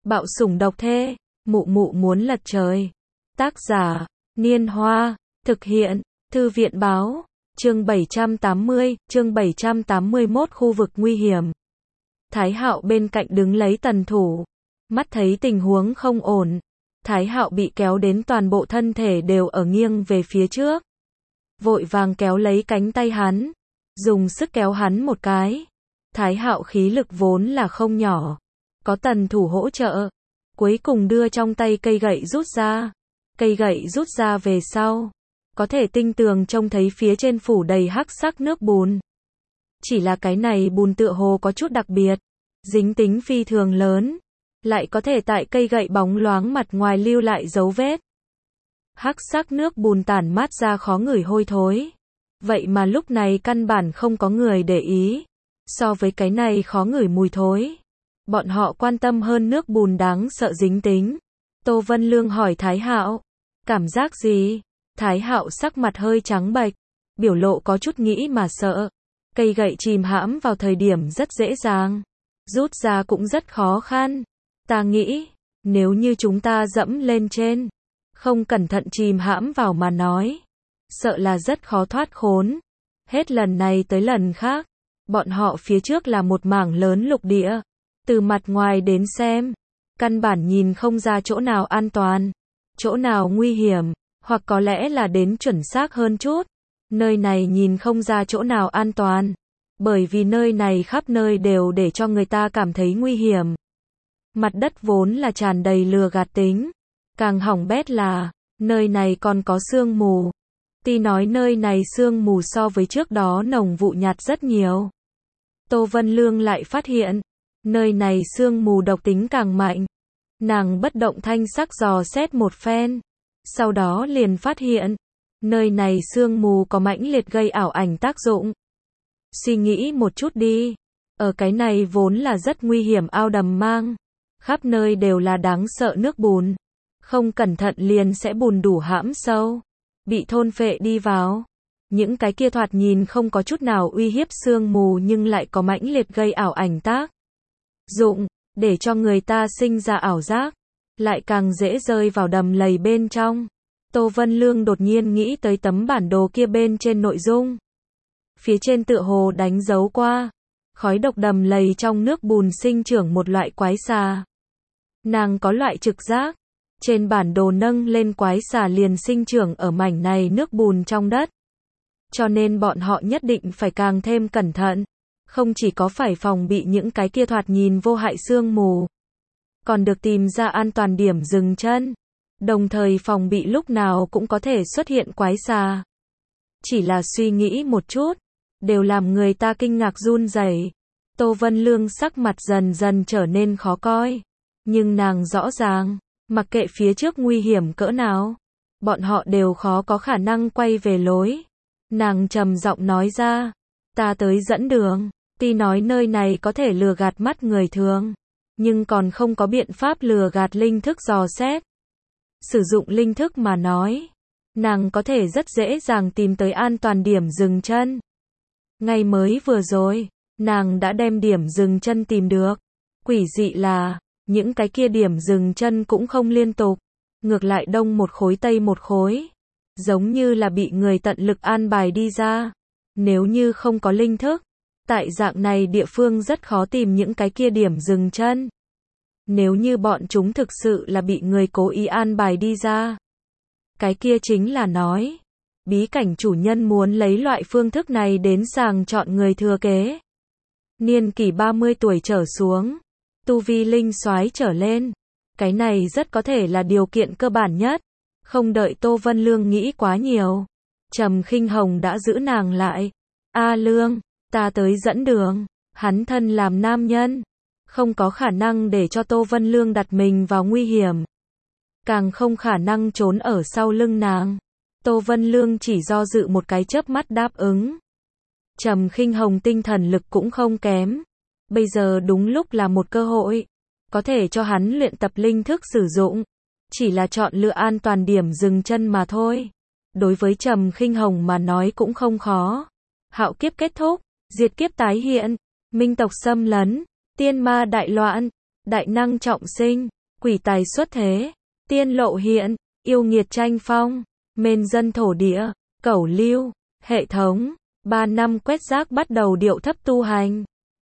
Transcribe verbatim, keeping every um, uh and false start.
Bạo sủng độc thê, mụ mụ muốn lật trời. Tác giả, Niên Hoa, thực hiện, Thư viện Báo, chương bảy trăm tám mươi, chương bảy trăm tám mươi mốt khu vực nguy hiểm. Thái Hạo bên cạnh đứng lấy tần thủ, mắt thấy tình huống không ổn. Thái Hạo bị kéo đến toàn bộ thân thể đều ở nghiêng về phía trước. Vội vàng kéo lấy cánh tay hắn, dùng sức kéo hắn một cái. Thái Hạo khí lực vốn là không nhỏ, có tần thủ hỗ trợ, cuối cùng đưa trong tay cây gậy rút ra. Cây gậy rút ra về sau, có thể tinh tường trông thấy phía trên phủ đầy hắc sắc nước bùn. Chỉ là cái này bùn tựa hồ có chút đặc biệt, dính tính phi thường lớn, lại có thể tại cây gậy bóng loáng mặt ngoài lưu lại dấu vết. Hắc sắc nước bùn tản mát ra khó ngửi hôi thối. Vậy mà lúc này căn bản không có người để ý. So với cái này khó ngửi mùi thối, bọn họ quan tâm hơn nước bùn đáng sợ dính tính. Tô Vân Lương hỏi Thái Hạo, cảm giác gì? Thái Hạo sắc mặt hơi trắng bệch, biểu lộ có chút nghĩ mà sợ. Cây gậy chìm hãm vào thời điểm rất dễ dàng, rút ra cũng rất khó khăn. Ta nghĩ, nếu như chúng ta dẫm lên trên, không cẩn thận chìm hãm vào mà nói, sợ là rất khó thoát khốn. Hết lần này tới lần khác, bọn họ phía trước là một mảng lớn lục địa. Từ mặt ngoài đến xem, căn bản nhìn không ra chỗ nào an toàn, chỗ nào nguy hiểm, hoặc có lẽ là đến chuẩn xác hơn chút. Nơi này nhìn không ra chỗ nào an toàn, bởi vì nơi này khắp nơi đều để cho người ta cảm thấy nguy hiểm. Mặt đất vốn là tràn đầy lừa gạt tính, càng hỏng bét là, nơi này còn có sương mù. Tuy nói nơi này sương mù so với trước đó nồng vụ nhạt rất nhiều. Tô Vân Lương lại phát hiện, nơi này sương mù độc tính càng mạnh. Nàng bất động thanh sắc dò xét một phen, sau đó liền phát hiện, nơi này sương mù có mãnh liệt gây ảo ảnh tác dụng. Suy nghĩ một chút đi, ở cái này vốn là rất nguy hiểm ao đầm mang, khắp nơi đều là đáng sợ nước bùn, không cẩn thận liền sẽ bùn đủ hãm sâu, bị thôn phệ đi vào. Những cái kia thoạt nhìn không có chút nào uy hiếp sương mù nhưng lại có mãnh liệt gây ảo ảnh tác dụng, để cho người ta sinh ra ảo giác, lại càng dễ rơi vào đầm lầy bên trong. Tô Vân Lương đột nhiên nghĩ tới tấm bản đồ kia bên trên nội dung. Phía trên tựa hồ đánh dấu qua, khói độc đầm lầy trong nước bùn sinh trưởng một loại quái xà. Nàng có loại trực giác, trên bản đồ nâng lên quái xà liền sinh trưởng ở mảnh này nước bùn trong đất. Cho nên bọn họ nhất định phải càng thêm cẩn thận, không chỉ có phải phòng bị những cái kia thoạt nhìn vô hại sương mù, còn được tìm ra an toàn điểm dừng chân, đồng thời phòng bị lúc nào cũng có thể xuất hiện quái xà. Chỉ là suy nghĩ một chút, đều làm người ta kinh ngạc run rẩy. Tô Vân Lương sắc mặt dần dần trở nên khó coi, nhưng nàng rõ ràng, mặc kệ phía trước nguy hiểm cỡ nào, bọn họ đều khó có khả năng quay về lối. Nàng trầm giọng nói ra, ta tới dẫn đường. Tuy nói nơi này có thể lừa gạt mắt người thường, nhưng còn không có biện pháp lừa gạt linh thức dò xét. Sử dụng linh thức mà nói, nàng có thể rất dễ dàng tìm tới an toàn điểm dừng chân. Ngay mới vừa rồi, nàng đã đem điểm dừng chân tìm được. Quỷ dị là, những cái kia điểm dừng chân cũng không liên tục, ngược lại đông một khối tây một khối, giống như là bị người tận lực an bài đi ra. Nếu như không có linh thức, tại dạng này địa phương rất khó tìm những cái kia điểm dừng chân. Nếu như bọn chúng thực sự là bị người cố ý an bài đi ra, cái kia chính là nói, bí cảnh chủ nhân muốn lấy loại phương thức này đến sàng chọn người thừa kế. Niên kỷ ba mươi tuổi trở xuống, tu vi linh soái trở lên, cái này rất có thể là điều kiện cơ bản nhất. Không đợi Tô Vân Lương nghĩ quá nhiều, Trầm Khinh Hồng đã giữ nàng lại. A Lương, ta tới dẫn đường. Hắn thân làm nam nhân, không có khả năng để cho Tô Vân Lương đặt mình vào nguy hiểm, càng không khả năng trốn ở sau lưng nàng. Tô Vân Lương chỉ do dự một cái chớp mắt đáp ứng. Trầm Khinh Hồng tinh thần lực cũng không kém, bây giờ đúng lúc là một cơ hội, có thể cho hắn luyện tập linh thức sử dụng, chỉ là chọn lựa an toàn điểm dừng chân mà thôi. Đối với Trầm Khinh Hồng mà nói cũng không khó. Hạo kiếp kết thúc, diệt kiếp tái hiện, minh tộc xâm lấn, tiên ma đại loạn, đại năng trọng sinh, quỷ tài xuất thế, tiên lộ hiện, yêu nghiệt tranh phong, mên dân thổ địa, cẩu lưu, hệ thống, ba năm quét rác bắt đầu điệu thấp tu hành.